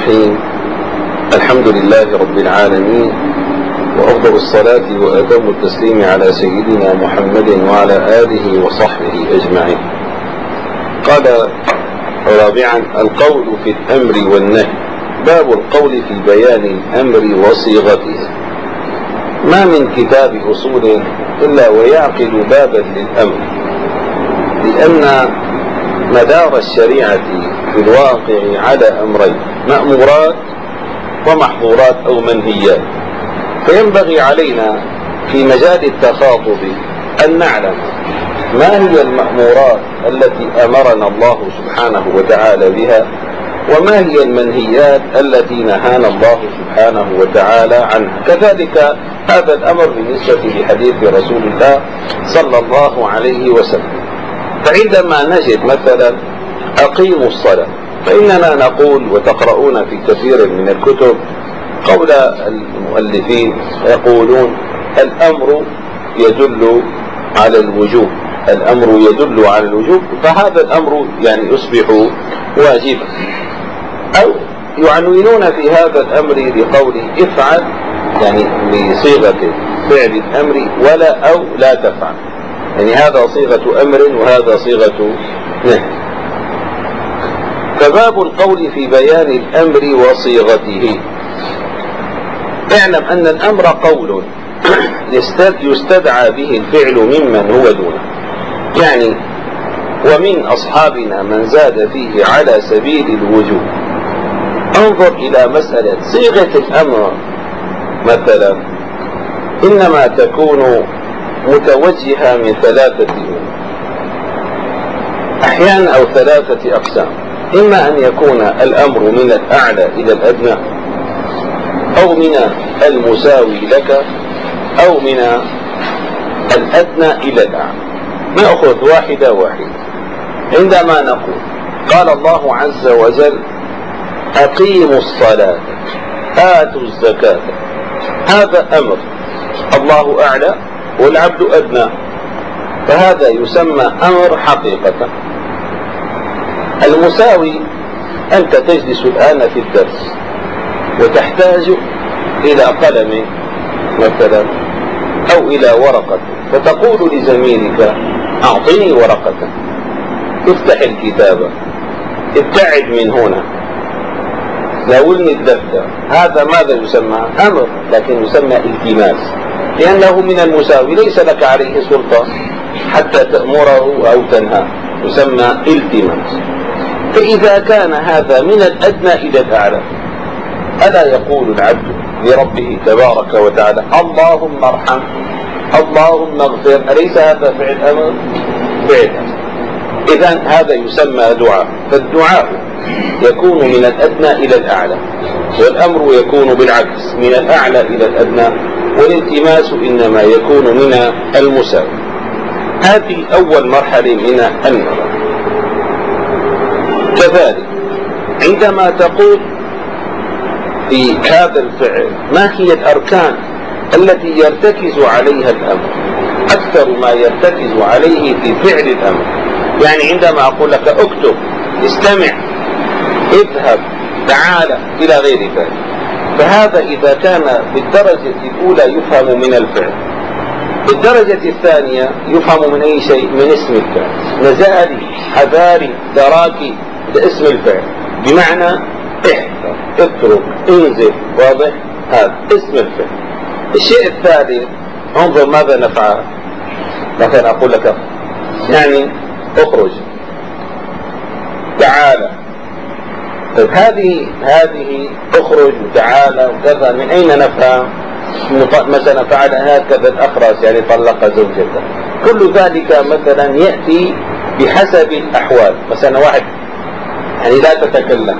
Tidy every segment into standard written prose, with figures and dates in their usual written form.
الرحيم. الحمد لله رب العالمين، وأفضل الصلاة وأتم التسليم على سيدنا محمد وعلى آله وصحبه أجمعين. قال رابعا: القول في الأمر والنهي. باب القول في بيان الأمر وصيغته. ما من كتاب أصول إلا ويعقد بابا للأمر، لأن مدار الشريعة في الواقع على أمرين: مأمورات ومحظورات أو منهيات. فينبغي علينا في مجال التخاطب أن نعلم ما هي المأمورات التي أمرنا الله سبحانه وتعالى بها، وما هي المنهيات التي نهانا الله سبحانه وتعالى عنها. كذلك هذا الأمر بالنسبة لحديث رسول الله صلى الله عليه وسلم. فعندما نجد مثلا أقيموا الصلاة، فإننا نقول وتقرؤون في كثير من الكتب قول المؤلفين يقولون الأمر يدل على الوجوب، الأمر يدل على الوجوب، فهذا الأمر يعني يصبح واجبا. أو يعنونون في هذا الأمر بقول افعل، يعني بصيغة فعل الأمر، ولا أو لا تفعل، يعني هذا صيغة أمر وهذا صيغة نهي. فباب القول في بيان الأمر وصيغته. اعلم أن الأمر قول يستدعى به الفعل ممن هو دونه، يعني ومن أصحابنا من زاد فيه على سبيل الوجوب. انظر إلى مسألة صيغة الأمر مثلا إنما تكون متوجهة من ثلاثة أمور أحيانا، أو ثلاثة أقسام: إما أن يكون الأمر من الأعلى إلى الأدنى، أو من المساوي لك، أو من الأدنى إلى الأعلى. نأخذ واحدة واحدة. عندما نقول قال الله عز وجل أقيموا الصلاة آتوا الزكاة، هذا أمر، الله أعلى والعبد أدنى، فهذا يسمى أمر حقيقة. المساوي: أنت تجلس الآن في الدرس وتحتاج إلى قلم مثلا أو إلى ورقة، فتقول لزميلك أعطني ورقة، افتح الكتابة، ابتعد من هنا، ناولني الدفتر. هذا ماذا يسمى؟ أمر، لكن يسمى التماس، لأنه من المساوي، ليس لك عليه سلطة حتى تأمره أو تنهاه، يسمى التماس. فإذا كان هذا من الأدنى إلى الأعلى، ألا يقول العبد لربه تبارك وتعالى اللهم ارحم، اللهم اغفر؟ أليس هذا فعل أمر؟ فعل أمر. إذن هذا يسمى دعاء. فالدعاء يكون من الأدنى إلى الأعلى، والأمر يكون بالعكس من الأعلى إلى الأدنى، والالتماس إنما يكون من المساوي. هذه أول مرحلة من النظر. كذلك عندما تقول في هذا الفعل ما هي الأركان التي يرتكز عليها الأمر، أكثر ما يرتكز عليه في فعل الأمر. يعني عندما أقول لك اكتب، استمع، اذهب، تعال، إلى غير ذلك، فهذا إذا كان بالدرجة الأولى يفهم من الفعل. بالدرجة الثانية يفهم من أي شيء؟ من اسم الفعل. نزالي، حذاري، دراكي، ده اسم الفعل، بمعنى احذر، اترك، انزل، واضح؟ هذا اسم الفعل. الشيء الثالث، انظر ماذا نفعل. مثلا أقول لك يعني اخرج، تعال. طيب هذه اخرج وتعالى وكذا من أين نفهم؟ مثلا فعل هكذا الأخرس، يعني طلق زوجته. كل ذلك مثلا يأتي بحسب الأحوال. مثلا واحد يعني لا تتكلم،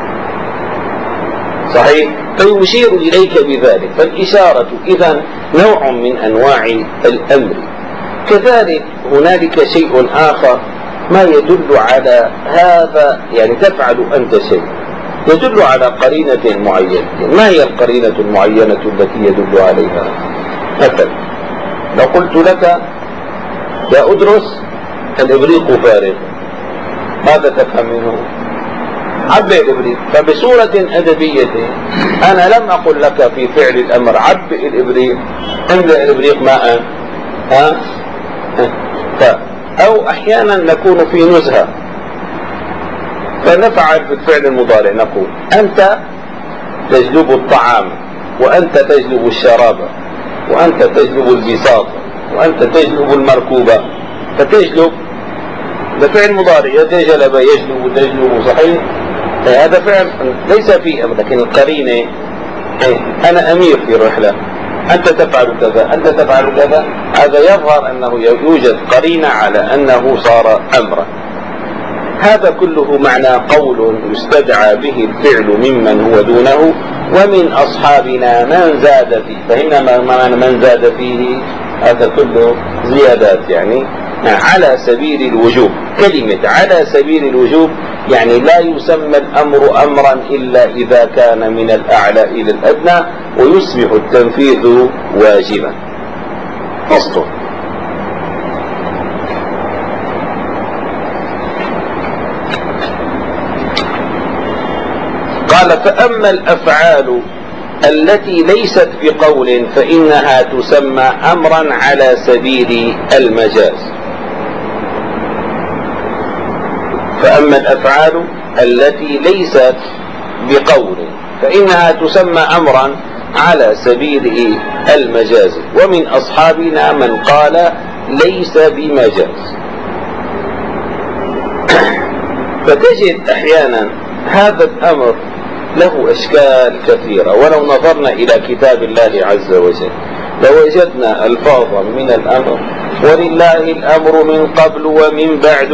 صحيح، فيشير إليك بذلك، فالإشارة إذن نوع من أنواع الأمر. كذلك هنالك شيء آخر ما يدل على هذا، يعني تفعل أنت شيء يدل على قرينة معينة. ما هي القرينة المعينة التي يدل عليها؟ مثلا لو قلت لك يا أدرس الإبريق فارغ، ماذا تفهم منه؟ عبئ الإبريق. فبصورة أدبية أنا لم أقل لك في فعل الأمر عبئ الإبريق، املأ الإبريق ماء، أو أحيانا نكون في نزهة فنفعل بالفعل المضارع، نقول أنت تجلب الطعام، وأنت تجلب الشراب، وأنت تجلب البساط، وأنت تجلب المركوبة. فتجلب ده فعل مضارع، يجلب يجلب تجلب، صحيح؟ هذا فعل ليس فيه أمر، لكن القرينة أنا أمير في رحلة، أنت تفعل كذا، أنت تفعل كذا، هذا يظهر أنه يوجد قرينة على أنه صار أمرا. هذا كله معنى قول يستدعى به الفعل ممن هو دونه ومن أصحابنا من زاد فيه. فهنا من زاد فيه هذا كله زيادات، يعني على سبيل الوجوب. كلمة على سبيل الوجوب يعني لا يسمى الأمر أمرا إلا إذا كان من الأعلى إلى الأدنى، ويصبح التنفيذ واجبا. فصل. قال: فأما الأفعال التي ليست بقول فإنها تسمى أمرا على سبيل المجاز. فأما الأفعال التي ليست بقول فإنها تسمى أمرا على سبيل المجاز، ومن أصحابنا من قال ليس بمجاز. فتجد أحيانا هذا الأمر له أشكال كثيرة، ولو نظرنا إلى كتاب الله عز وجل لوجدنا ألفاظا من الأمر: ولله الأمر من قبل ومن بعد،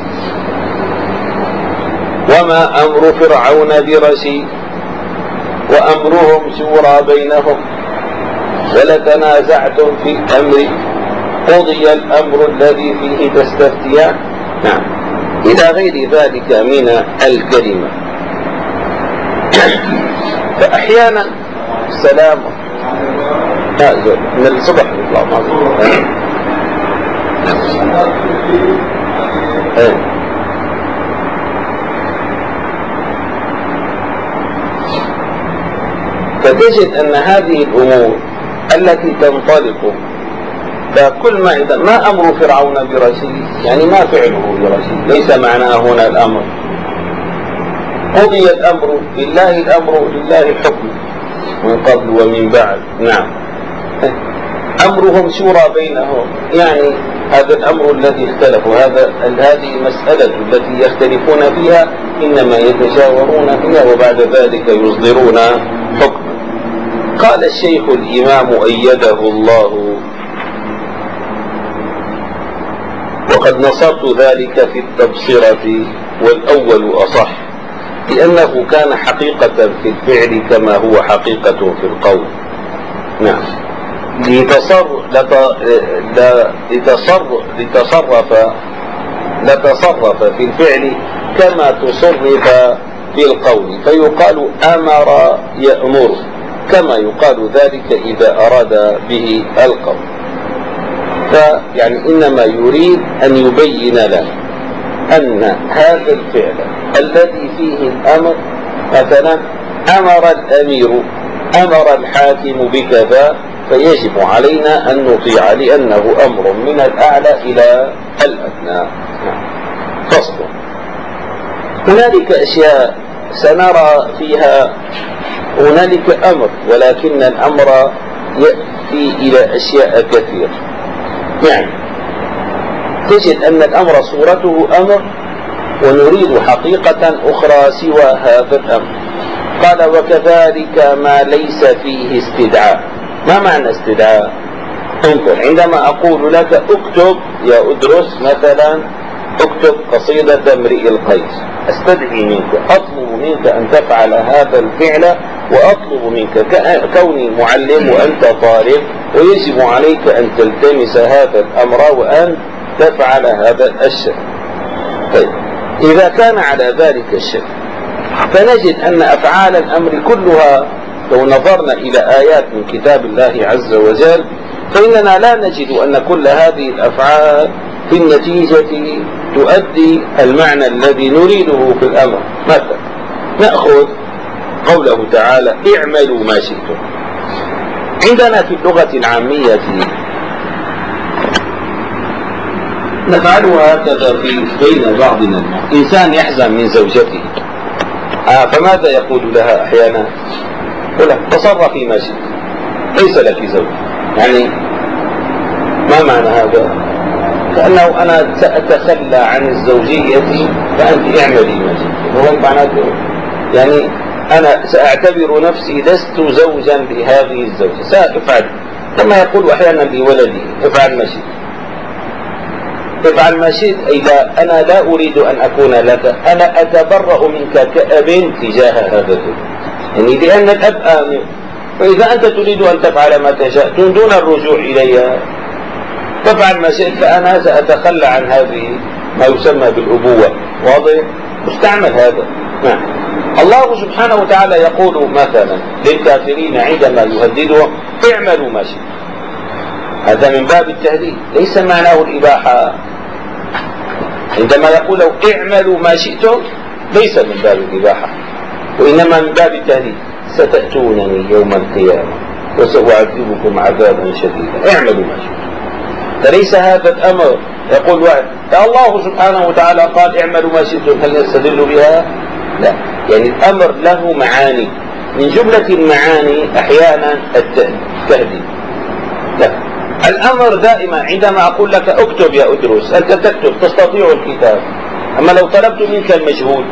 وما أمر فرعون برشيد، وأمرهم شورى بينهم، ولتنازعتم في الأمر قضي الأمر الذي فيه تستفتيان. نعم، إلى غير ذلك من الكلمة. فأحيانا السلام من الصبح يطلع فتجد أن هذه الأمور التي تنطلق، فكل ما إذا ما أمر فرعون برشيد يعني ما فعله برشيد، ليس معناه هنا الأمر. قضي الأمر، لله الأمر، لله الحكم من قبل ومن بعد. نعم، أمرهم شورى بينهم، يعني هذا الأمر الذي اختلفوا، هذه المسألة التي يختلفون فيها إنما يتشاورون فيها وبعد ذلك يصدرون حكما. قال الشيخ الإمام أيده الله: وقد نصرت ذلك في التبصرة والأول أصح، لأنه كان حقيقة في الفعل كما هو حقيقة في القول. نعم، لتصرف في الفعل كما تصرف في القول، فيقال أمر يأمر، كما يقال ذلك إذا أراد به القول. فيعني إنما يريد أن يبين لنا أن هذا الفعل الذي فيه الأمر، مثلا أمر الأمير، أمر الحاكم بكذا، فيجب علينا أن نطيع لأنه أمر من الأعلى إلى الأدنى. فصل. هنالك أشياء سنرى فيها هنالك أمر، ولكن الأمر يأتي إلى أشياء كثيرة. يعني تجد أن الأمر صورته أمر ونريد حقيقة أخرى سوى هذا الأمر. قال: وكذلك ما ليس فيه استدعاء. ما معنى استدعاء؟ انظر، عندما أقول لك اكتب يا أدرس مثلا، اكتب قصيدة امرئ القيس، استدعي منك، أطلب منك أن تفعل هذا الفعل، وأطلب منك كوني معلم وأنت طالب، ويجب عليك أن تلتمس هذا الأمر وأن تفعل هذا الشيء. طيب، إذا كان على ذلك الشيء فنجد أن أفعال الأمر كلها لو نظرنا إلى آيات من كتاب الله عز وجل فإننا لا نجد أن كل هذه الأفعال في النتيجة تؤدي المعنى الذي نريده في الأمر. مثلا نأخذ قوله تعالى اعملوا ما شئتم. عندنا في اللغة العامية نفعلها هكذا بين بعضنا. إنسان يحزن من زوجته فماذا يقول لها أحيانا؟ يقول لها تصرفي ما شئت، ليس لك زوج. يعني ما معنى هذا؟ كأنه أنا سأتخلى عن الزوجية فأنت اعملي ما شئت. هو معناته يعني أنا سأعتبر نفسي لست زوجا لهذه الزوجة، سأفعل كما يقول أحيانا لولدي افعل ما شئت. افعل ما شئت أي لا، أنا لا أريد أن أكون لك، أنا أتبرأ منك كأب تجاه هذا الابن، يعني لأن الأب آمن. فإذا أنت تريد أن تفعل ما تشاء دون الرجوع إلي تفعل ما شئت، فأنا سأتخلى عن هذه ما يسمى بالأبوة. واضح؟ مستعمل هذا. نعم. الله سبحانه وتعالى يقول مثلا للكافرين عندما يهددهم اعملوا ما شئت، هذا من باب التهديد، ليس معناه الإباحة. عندما يقول اعملوا ما شئتم ليس من باب الإباحة، وإنما من باب التهديد. ستأتونني يوم القيامة وسأعذبكم عذابا شديدا، اعملوا ما شئتم. فليس هذا الأمر يقول واحد الله سبحانه وتعالى قال اعملوا ما شئتم، هل يستدل بها؟ لا، يعني الأمر له معاني، من جملة المعاني أحيانا التهديد. لا، الأمر دائما عندما أقول لك اكتب يا أدرس، أنت تكتب، تستطيع الكتاب. أما لو طلبت منك المجهود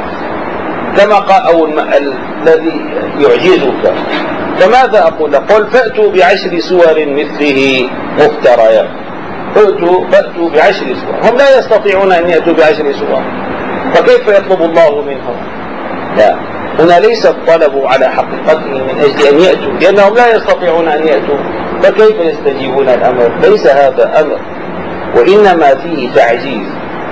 كما قال أو الذي يعجزك، فماذا أقول؟ قل فأتوا ب10 سور مثله مفتريات. فأتوا ب10 سور، هم لا يستطيعون أن يأتوا ب10 سور، فكيف يطلب الله منهم؟ لا، هنا ليس الطلب على حقيقته من أجل أن يأتوا، لأنهم لا يستطيعون أن يأتوا، فكيف يستجيبون الأمر؟ ليس هذا أمر، وإنما فيه تعجيز.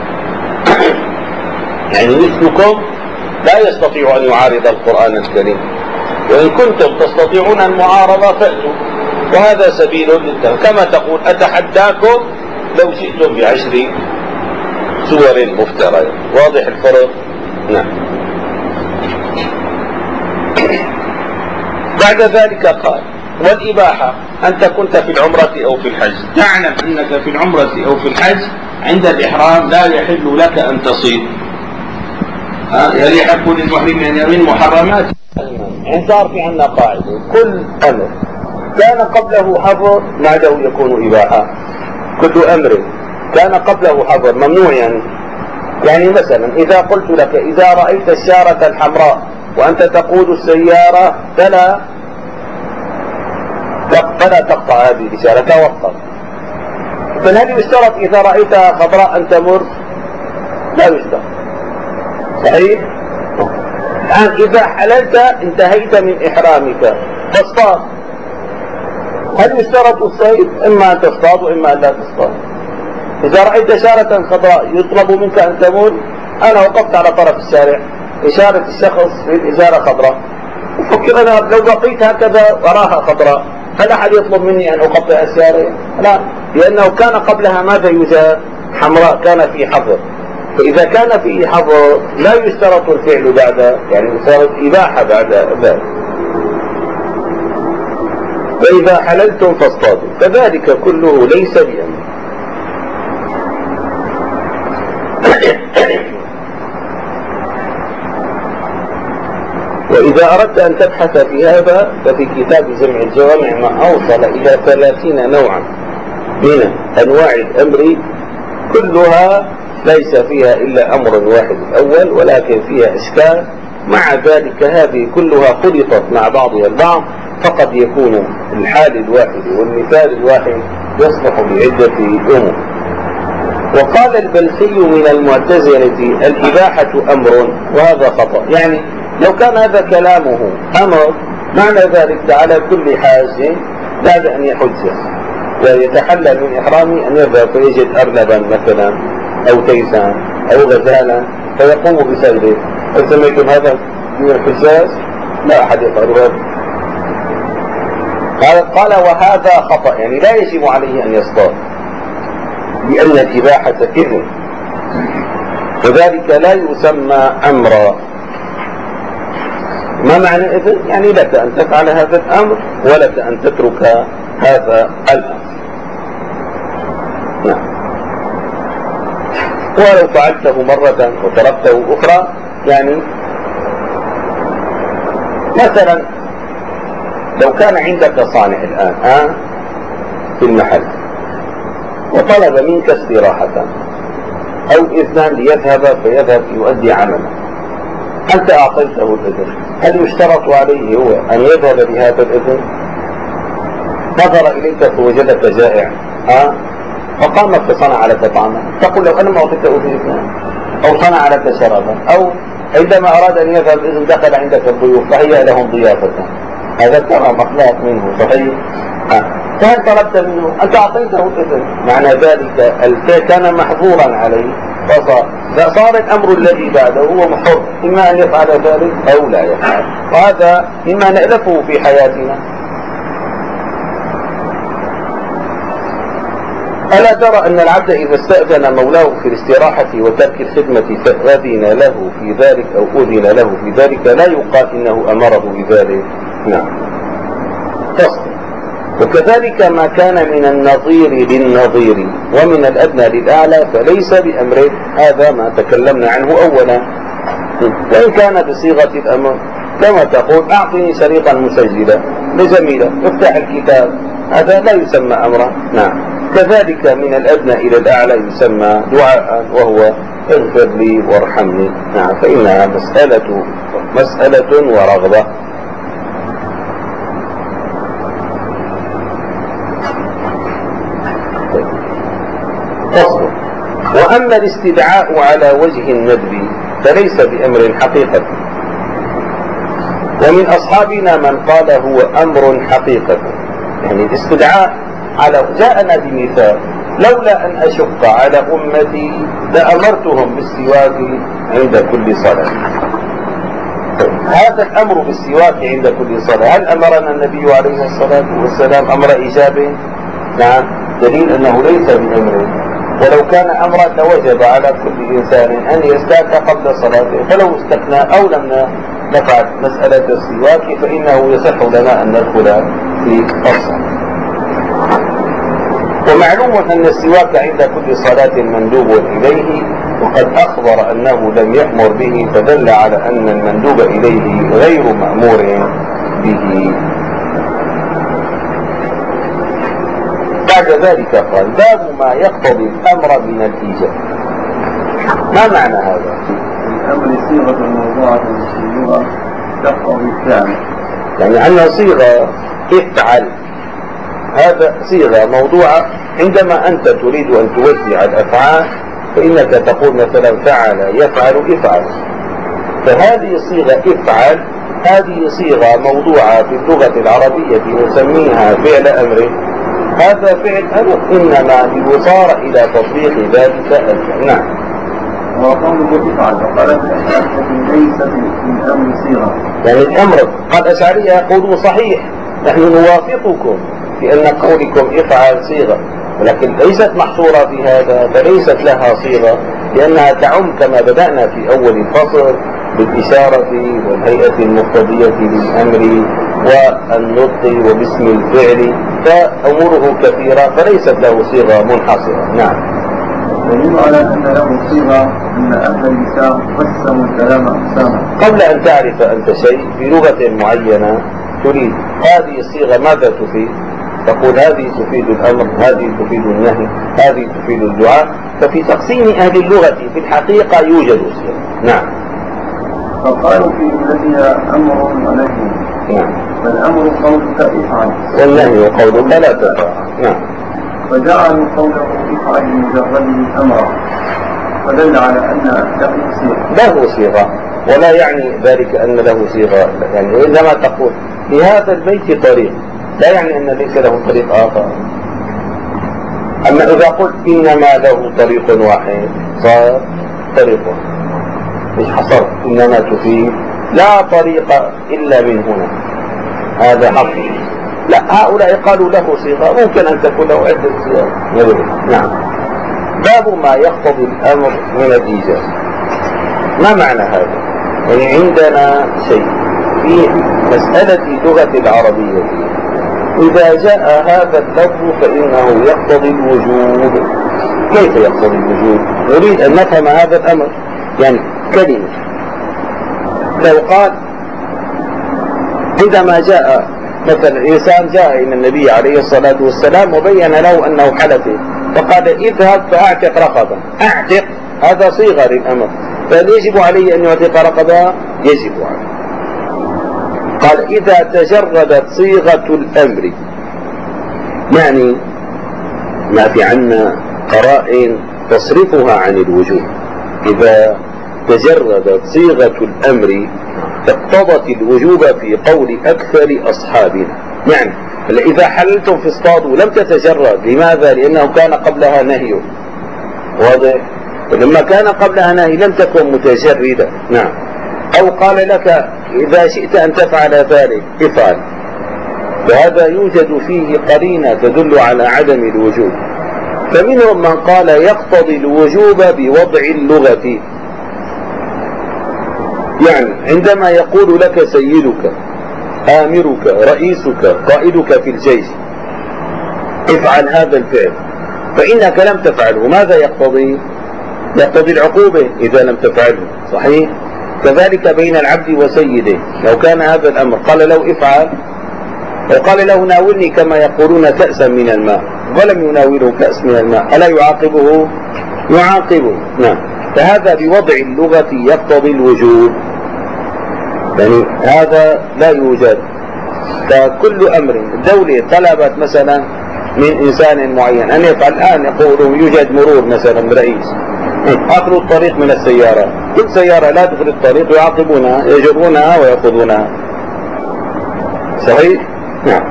يعني مثلكم لا يستطيع أن يعارض القرآن الكريم، وإن كنتم تستطيعون المعارضة فأتوا، وهذا سبيل للتهم. كما تقول أتحداكم لو جئتم ب10 سور مفترية. واضح الفرق؟ نعم. بعد ذلك قال والإباحة أنت كنت في العمرة أو في الحج، تعلم أنك في العمرة أو في الحج عند الإحرام لا يحل لك أن تصيد. يلحق للمحرم أن يمين محرمات. انصار في عنا قاعدة، كل أمر كان قبله حظر بعده يكون إباحة. كل أمر كان قبله حظر ممنوع. يعني مثلا إذا قلت لك إذا رأيت الشارة الحمراء وأنت تقود السيارة فلا تقطع هذه الإشارة، توقف. فهل يشترط إذا رأيتها خضراء أن تمر؟ لا يشترط. صحيح؟ الآن إذا حللت انتهيت من إحرامك فاصطاد، هل يشترط الصيد؟ إما أن تصطاد وإما أن لا تصطاد. إذا رأيت إشارة خضراء يطلب منك أن تمر، أنا وقفت على طرف الشارع، إشارة الشخص في الإزارة خضراء، أفكر أنا لو بقيت هكذا وراها خضراء هل أحد يطلب مني أن أقطع الشارع؟ لا، لأنه كان قبلها ماذا يوجد؟ حمراء، كان في حظر. فإذا كان فيه حظر لا يشترط الفعل بعد، يعني صارت إباحة بعد ذلك. فإذا حللتم فاصطادوا، فذلك كله ليس بأمر. وإذا أردت أن تبحث في هذا ففي كتاب جمع الجوامع ما أوصل إلى 30 نوعا من أنواع الأمر، كلها ليس فيها إلا أمر واحد الأول، ولكن فيها إشكال. مع ذلك هذه كلها خلطت مع بعضها البعض، فقد يكون الحال الواحد والمثال الواحد يصلح بعدة أمور. وقال البلخي من المعتزلة الإباحة أمر، وهذا خطأ. يعني لو كان هذا كلامه أمر معنى ذلك على كل حاج بعد أن يحج ويتحلل من إحرامه أن يذهب فيجد أرنبا مثلا أو تيسا أو غزالا فيقوم بصيده. هل سمعتم هذا من الحجاج؟ لا أحد يفعل هذا. قال وهذا خطأ، يعني لا يجب عليه أن يصطاد لأن الإباحة إذن، وذلك لا يسمى أمرا. ما معنى إذن؟ يعني لك أن تفعل هذا الأمر ولك أن تترك هذا الأمر. نعم. ولو فعلته مرة وتركته أخرى، يعني مثلا لو كان عندك صانع الآن في المحل وطلب منك استراحة أو إذن ليذهب فيذهب يؤدي عمله، أنت أعطيته الإذن، هل يشترط عليه هو أن يذهب بهذا الإذن؟ نظر إليك فوجدك جائع فقام فصنع لك طعاما، تقول لو أنا ما أعطيته الإذن، أو صنع لك شرابا، أو عندما أراد أن يذهب الإذن دخل عندك الضيوف فهيأ لهم ضيافة، هذا كرم أخلاق منه صحيح. فهل طلبت منه؟ أنت أعطيته الإذن، معنى ذلك كان محظورا عليه فصار الأمر الذي بعده هو محر، إما أن يفعل ذلك أو لا يفعل، وهذا مما نألفه في حياتنا. ألا ترى أن العبد إذا استأذن مولاه في الاستراحة وترك الخدمة فأذن له في ذلك أو أذن له في ذلك لا يقال إنه أمره بذلك. نعم. فصل. وكذلك ما كان من النظير للنظير ومن الأدنى للأعلى فليس بأمر، هذا ما تكلمنا عنه أولا. وإن كان بصيغة الأمر كما تقول أعطني شريطا مسجلا لجميلة افتح الكتاب، هذا لا يسمى أمرا. نعم. كذلك من الأدنى إلى الأعلى يسمى دعاء وهو اغفر لي وارحمني. نعم. فإنها مسألة ورغبة. فصل. وأما الاستدعاء على وجه الندب فليس بأمر حقيقة، ومن أصحابنا من قال هو أمر حقيقة، يعني الاستدعاء على جاءنا بمثال لولا أن أشق على أمتي لأمرتهم بالسواك عند كل صلاة. هذا الأمر بالسواك عند كل صلاة هل أمرنا النبي عليه الصلاة والسلام أمر إيجابه؟ نعم. دليل أنه ليس بأمر، ولو كان أمرا لوجب على كل إنسان أن يستاك قبل صلاته، فلو استكنا أو لم نفعل مسألة السواك فإنه يصح لنا أن ندخل في الصلاة. ومعلوم أن السواك عند كل صلاة مندوب إليه، وقد أخبر أنه لم يأمر به فدل على أن المندوب إليه غير مأمور به. بعد ذلك قال باب ما يقتضي الأمر من الإيجاب. ما معنى هذا؟ الأمر صيغة موضوعة للشيوع تقتضي الفعل، يعني أن صيغة افعل، هذا صيغة موضوعة. عندما أنت تريد أن توزع الأفعال فإنك تقول مثلا فعل يفعل افعل، فهذه صيغة افعل هذه صيغة موضوعة في اللغة العربية نسميها فعل أمر. هذا فعل أمر إنما ليصار إلى تطبيق ذلك الفعل. نعم. وقوله افعل فقالت الأشعرية ليست من أمر صيغة، يعني الأمر قال الأشعرية يقولوا صحيح نحن نوافقكم بأن قولكم افعل صيغة، ولكن ليست محصورة في هذا، فليست لها صيغة لأنها تعم كما بدأنا في أول الفصل بالإشارة والهيئة المقتضية للأمر والنطق وباسم الفعل، فأموره كثيرة فليست له صيغة منحصرة. نعم. دليل على أن له صيغة أن أهل اللسان قسموا الكلام أقساما. قبل أن تعرف أنت شيء في لغة معينة تريد هذه الصيغة ماذا تفيد؟ تقول هذه تفيد الأمر، هذه تفيد النهي، هذه تفيد الدعاء. ففي تقسيم أهل اللغة في الحقيقة يوجد صيغة. نعم. فقالوا في الذي أمر ونهي. نعم. فالأمر قولك افعل والنهي قولك لا تفعل. نعم. فجعلوا قوله افعل بمجرده أمرا، فدل على أن له صيغة. له صيغة، ولا يعني ذلك أن له صيغة، يعني عندما تقول في هذا البيت طريق لا يعني أن ليس له طريق آخر. أما إذا قلت إنما له طريق واحد صار طريق واحد، مش حصرت إنما تفيد لا طريق إلا من هنا، هذا حق. لا، هؤلاء قالوا له صيغة، ممكن أن تكون له عدة صيغ. نعم. باب ما يقتضي الأمر من الإيجاب. ما معنى هذا؟ يعني عندنا شيء في مسألة اللغة العربية إذا جاء هذا اللفظ فإنه يقتضي الوجوب. كيف يقتضي الوجوب؟ نريد أن نفهم هذا الأمر. يعني كلمة لو قال عندما جاء مثلا إنسان جاء إلى النبي عليه الصلاة والسلام وبين له أنه حلف فقال اذهب فأعتق رقبة. أعتق هذا صيغة للأمر، فهل يجب علي أن يعتق رقبة؟ يجب عليه. قال إذا تجردت صيغة الأمر، يعني ما في عنا قرائن تصرفها عن الوجوب. إذا تجردت صيغة الأمر اقتضت الوجوب في قول أكثر أصحابنا. يعني إذا حللتم في اصطادوا لم تتجرد. لماذا؟ لأنه كان قبلها نهي. واضح؟ ولما كان قبلها نهي لم تكن متجردة. نعم. أو قال لك إذا شئت أن تفعل ذلك افعل، وهذا يوجد فيه قرينة تدل على عدم الوجوب. فمنهم من قال يقتضي الوجوب بوضع اللغة، يعني عندما يقول لك سيدك آمرك رئيسك قائدك في الجيش افعل هذا الفعل فإنك لم تفعله، ماذا يقتضي؟ يقتضي العقوبة إذا لم تفعله. صحيح؟ كذلك بين العبد وسيده، لو كان هذا الأمر قال له افعل وقال له ناولني كما يقولون كأسا من الماء ولم يناوله كأس من الماء، ألا يعاقبه؟ يعاقبه. نعم. فهذا بوضع اللغة يقتضي الوجوب، يعني هذا لا يوجد. فكل أمر الدولة طلبت مثلا من إنسان معين أن يفعل، الآن يقولون يوجد مرور مثلا برئيس أخذوا الطريق من السيارة، كل سيارة لا تدخل الطريق يعاقبونها يجرونها ويأخذونها. صحيح؟ نعم.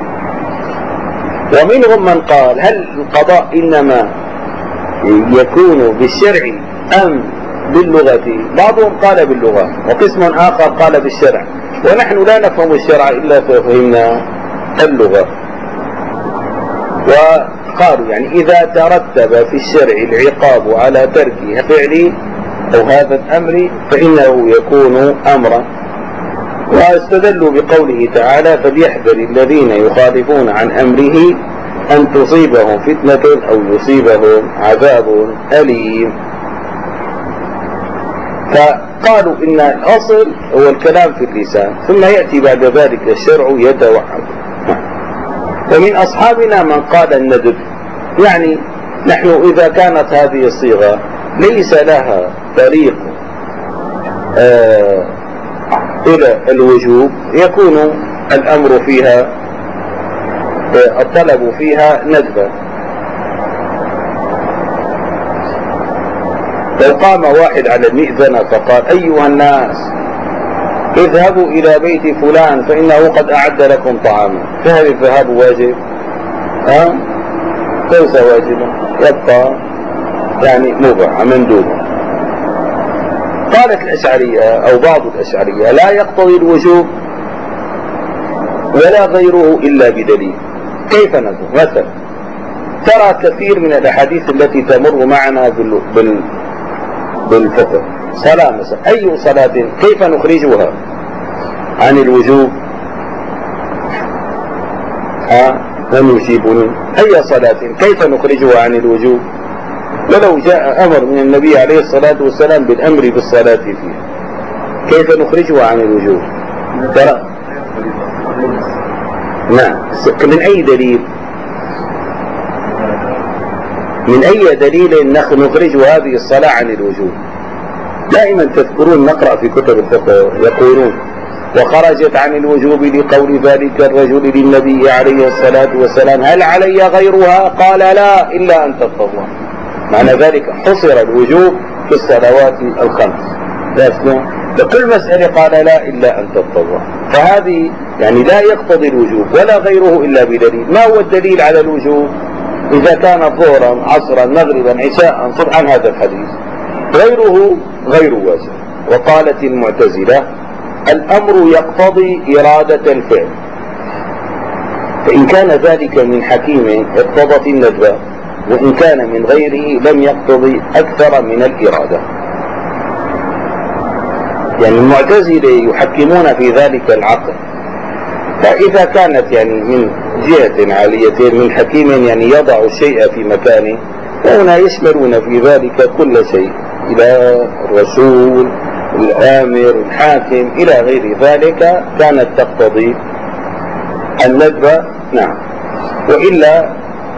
ومنهم من قال هل القضاء إنما يكون بالشرع أم باللغة؟ بعضهم قال باللغة وقسم آخر قال بالشرع، ونحن لا نفهم الشرع إلا فهمنا اللغة. وقالوا يعني إذا ترتب في الشرع العقاب على ترك فعل أو هذا الأمر فإنه يكون أمرا. واستدلوا بقوله تعالى فليحذر الذين يخالفون عن أمره أن تصيبهم فتنة أو يصيبهم عذاب أليم. فقالوا إن الأصل هو الكلام في اللسان ثم يأتي بعد ذلك الشرع يتوحد. ومن أصحابنا من قال الندب، يعني نحن إذا كانت هذه الصيغة ليس لها طريق إلى الوجوب يكون الأمر فيها الطلب فيها ندبا. لو قام واحد على المئذنة فقال أيها الناس اذهبوا إلى بيت فلان فإنه قد أعد لكم طعاما، فهل الذهاب واجب؟ ليس واجبا، يبقى يعني مباح مندوبا. قالت الأشعرية أو بعض الأشعرية لا يقتضي الوجوب ولا غيره إلا بدليل. كيف نقول؟ مثلا ترى كثير من الأحاديث التي تمر معنا بالفقه، صلاة مثلا، أي صلاة كيف نخرجها عن الوجوب؟ من يجيبني؟ أي صلاة كيف نخرجها عن الوجوب؟ ولو جاء أمر من النبي عليه الصلاة والسلام بالأمر بالصلاة فيها كيف نخرجها عن الوجوب؟ ترى نعم. من أي دليل؟ من أي دليل نخرج هذه الصلاة عن الوجوب؟ دائما تذكرون نقرأ في كتب الفقه يقولون وخرجت عن الوجوب لقول ذلك الرجل للنبي عليه الصلاة والسلام هل علي غيرها؟ قال لا إلا أن تتطوع. معنى ذلك حصر الوجوب في الصلوات الخمس، لكل مسألة قال لا إلا أن تتطوع. فهذه يعني لا يقتضي الوجوب ولا غيره إلا بدليل. ما هو الدليل على الوجوب؟ إذا كان ظهرا عصرا مغربا عشاء صبحا هذا الحديث، غيره غير واجب. وقالت المعتزلة الأمر يقتضي إرادة الفعل، فإن كان ذلك من حكيم اقتضت الندبة، وإن كان من غيره لم يقتضي أكثر من الإرادة. يعني المعتزلة يحكمون في ذلك العقل. فإذا كانت يعني من جهة عالية من حكيم يعني يضع الشيء في مكانه، فهنا يشملون في ذلك كل شيء، إلى الرسول، الآمر، الحاكم، إلى غير ذلك، كانت تقتضي الندب. نعم. وإلا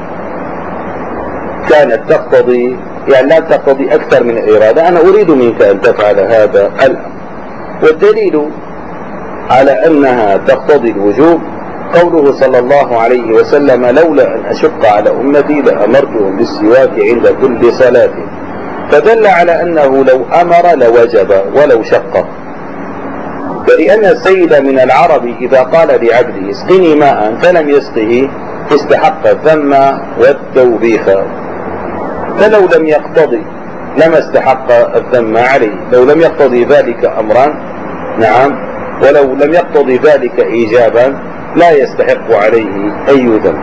كانت تقتضي يعني لا تقتضي أكثر من الإرادة. أنا أريد منك أن تفعل هذا الأمر. والدليل على أنها تقتضي الوجوب قوله صلى الله عليه وسلم: لولا أن أشق على أمتي لأمرتهم بالسواك عند كل صلاة. فدل على أنه لو أمر لوجب ولو شق. فلأن السيد من العرب إذا قال لعبده اسقني ماء فلم يسقه استحق الذم والتوبيخ، فلو لم يقتضي لما استحق الذم عليه. لو لم يقتضي ذلك أمرا، نعم، ولو لم يقتضي ذلك إيجابا لا يستحق عليه أي ذنب.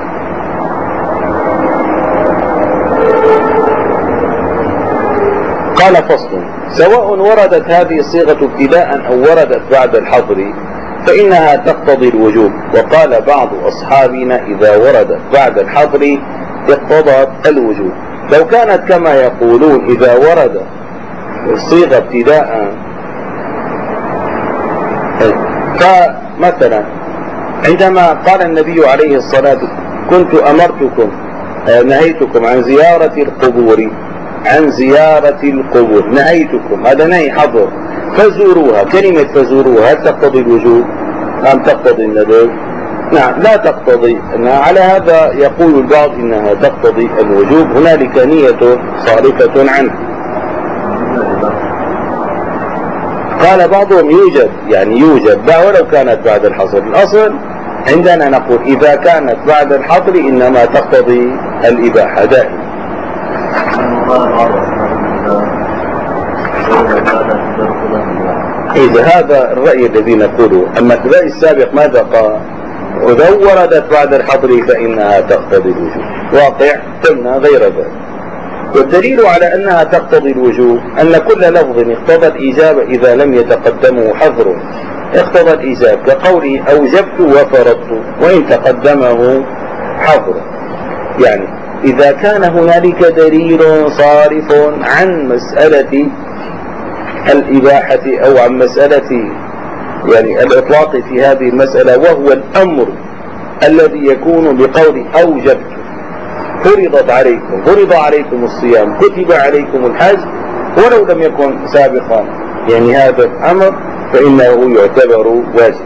قال: فصل: سواء وردت هذه الصيغة ابتداء أو وردت بعد الحظر فإنها تقتضي الوجوب. وقال بعض أصحابنا: إذا وردت بعد الحظر اقتضت الوجوب. لو كانت كما يقولون إذا ورد الصيغة ابتداء، فمثلا عندما قال النبي عليه الصلاة والسلام: كنت أمرتكم نهيتكم عن زيارة القبور، عن زيارة القبور نهيتكم، هذا نهي حظر، فزوروها. كلمة فزوروها هل تقتضي الوجوب أم تقتضي الندب؟ نعم، لا تقتضي. على هذا يقول البعض إنها تقتضي الوجوب. هنالك نية صارفة عنه. قال بعضهم يوجد، يعني يوجد ولو كانت بعد الحظر. الأصل عندنا نقول إذا كانت بعد الحظر إنما تقتضي الإباحة دائما. إذا هذا الرأي الذي نقوله. أما الرأي السابق ماذا قال؟ وإذا وردت بعد الحظر فإنها تقتضي الوجوب. واقع قلنا غير ذلك. والدليل على أنها تقتضي الوجوب أن كل لفظ اقتضى الإيجاب إذا لم يتقدمه حظر اقتضى الإيجاب، كقوله أوجبت وفرضت وإن تقدمه حظر. يعني إذا كان هنالك دليل صارف عن مسألة الإباحة أو عن مسألة يعني الإطلاق في هذه المسألة، وهو الأمر الذي يكون بقول أوجبت، فرض عليكم الصيام، كتب عليكم الحج، ولو لم يكن سابقا يعني هذا الأمر فإنه يعتبر واجب.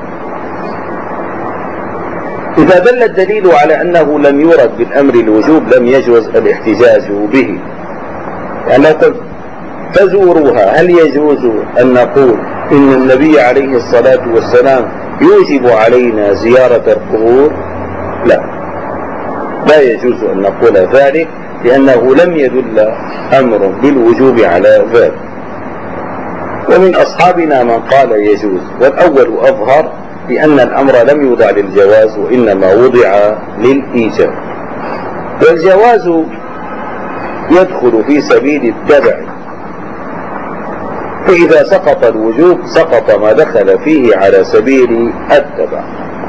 إذا دل الدليل على أنه لم يرد بالأمر الوجوب لم يجوز الاحتجاج به. يعني لو قلت فزوروها، هل يجوز أن نقول إن النبي عليه الصلاة والسلام يوجب علينا زيارة القبور؟ لا يجوز أن نقول ذلك، لأنه لم يدل أمر بالوجوب على ذلك. ومن أصحابنا من قال يجوز، والأول أظهر بأن الأمر لم يوضع للجواز وإنما وضع للإيجاب. والجواز يدخل في سبيل التبع، فإذا سقط الوجوب سقط ما دخل فيه على سبيل التبع.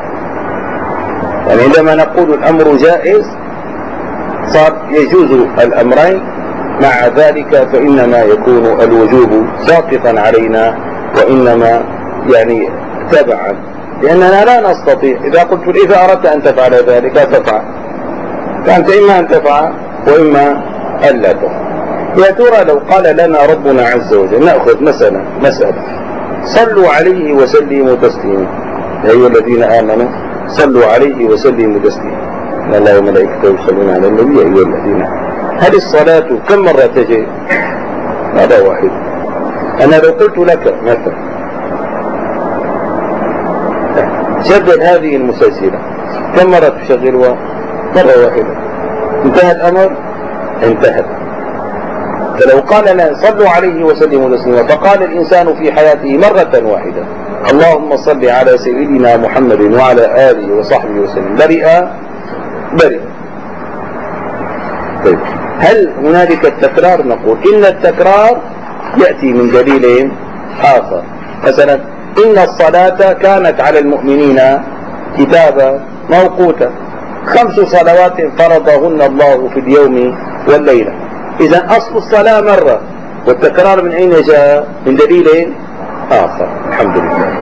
يعني عندما نقول الأمر جائز صار يجوز الأمرين، مع ذلك فإنما يكون الوجوب ساقطا علينا وإنما يعني تبعا، لأننا لا نستطيع. إذا قلت إذا أردت أن تفعل ذلك تفعل، فأنت إما أن تفعل وإما أن لا تفعل. يا ترى لو قال لنا ربنا عز وجل، نأخذ مسألة صلوا عليه وسلموا تسليما، يا أيها الذين آمنوا صلوا عليه وسلموا تسليما إن الله وملائكته يصلون على النبي يا أيها الذين. هل الصلاة كم مرة تجي؟ هذا واحد. أنا لو قلت لك مثلا شغل هذه المسلسلة، كم مرة تشغلها؟ مرة واحدة. انتهى الأمر؟ انتهى. فلو قال لنا صلوا عليه وسلموا تسليما، فقال الإنسان في حياته مرة واحدة اللهم صل على سيدنا محمد وعلى آله وصحبه وسلم، برئ. طيب، هل هنالك التكرار؟ نقول إن التكرار يأتي من دليل آخر، مثلا إن الصلاة كانت على المؤمنين كتابا موقوتا 5 صلوات فرضهن الله في اليوم والليلة. إذا أصل الصلاة مرة، والتكرار من أين جاء؟ من دليل آخر. الحمد لله.